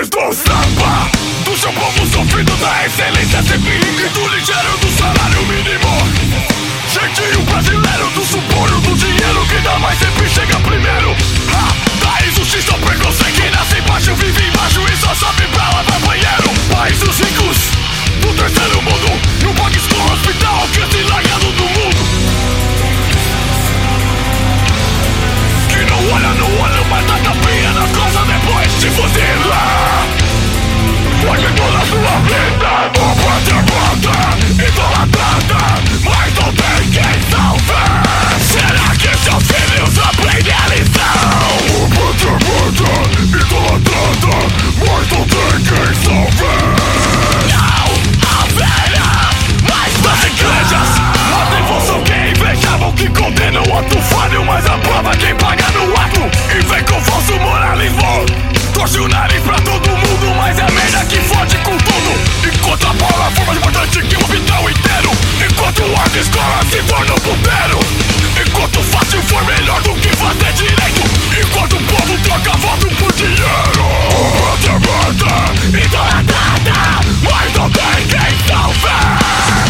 senhores do samba, do seu povo sofrido, da excelência sempre, do ligeiro do salário mínimo. Jeitinho brasileiro do suborno, do dinheiro que dá mais sempre chega primeiro. Da injustiça ao preconceito que nasce embaixo, vive embaixo e só sobe pra lavar banheiro. País dos ricos, do terceiro mundo, e um país com hospital que se largado do mundo. Que não olha no olho, mas dá tapinha na costa depois de fuzilar. Pode toda a sua vida, o pátria morta, idolatrada, mas não tem quem salvar. Será que seus filhos aprendem a lição? O pátria morta, idolatrada, mas não tem quem salvar. Não haverá mais das igrejas, a devoção que invejavam, que condenam o ato falho, mas aprova quem paga no ato. E vem com falso moralismo, torce o nariz pra todo mundo, mas é merda que fode com tudo. Enquanto a bola for mais importante que o hospital inteiro, enquanto a escola se torna um puteiro, enquanto o fácil for melhor do que fazer direito, enquanto o povo troca voto por dinheiro. Pátria morta, idolatrada, mas não tem quem salvar.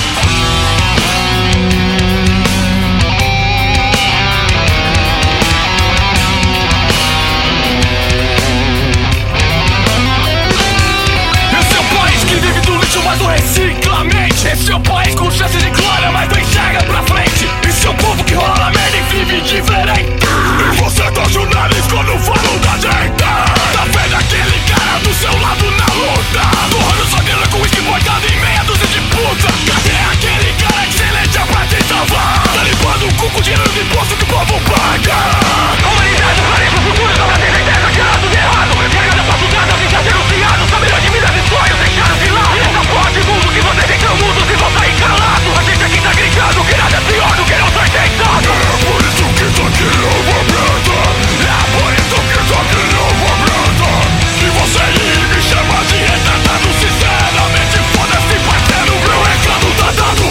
Mas não reciclamente. Esse é o país com chance de glória, mas não enxerga pra frente. Esse é o povo que rola na merda e vive diferente. E você tá jornalista quando falo da direita. Tá vendo aquele cara do seu lado na luta, torrando sua grana com uísque bordado em meia dúzia de puta. Cadê aquele cara que se eleja pra te salvar? Tá limpando o cu com dinheiro do imposto que o povo paga. Humanidade, planeta, futuro, não tem certeza que era tudo errado. Pegada pra estudada, fica denunciado. Saber de vidas e sonhos deixaram de lado. Pode mundo que você tem seu mundo, se você encalado. A gente aqui tá gritando que nada é pior do que não ser tentado. É por isso que isso aqui é uma merda. É por isso que isso aqui é uma merda. Se você me chama de retardado, sinceramente foda-se, parceiro, meu recado tá dado.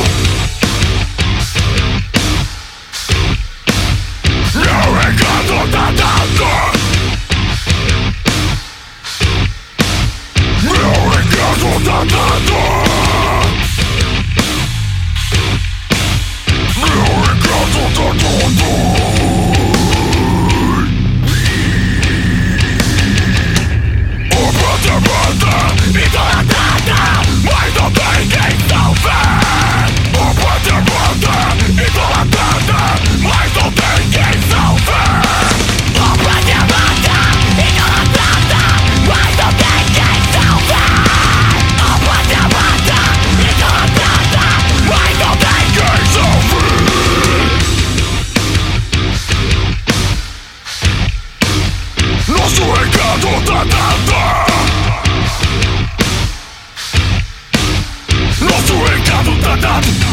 Meu recado tá dado. Meu recado tá dado. Nosso recado tá dado. Nosso recado tá dado.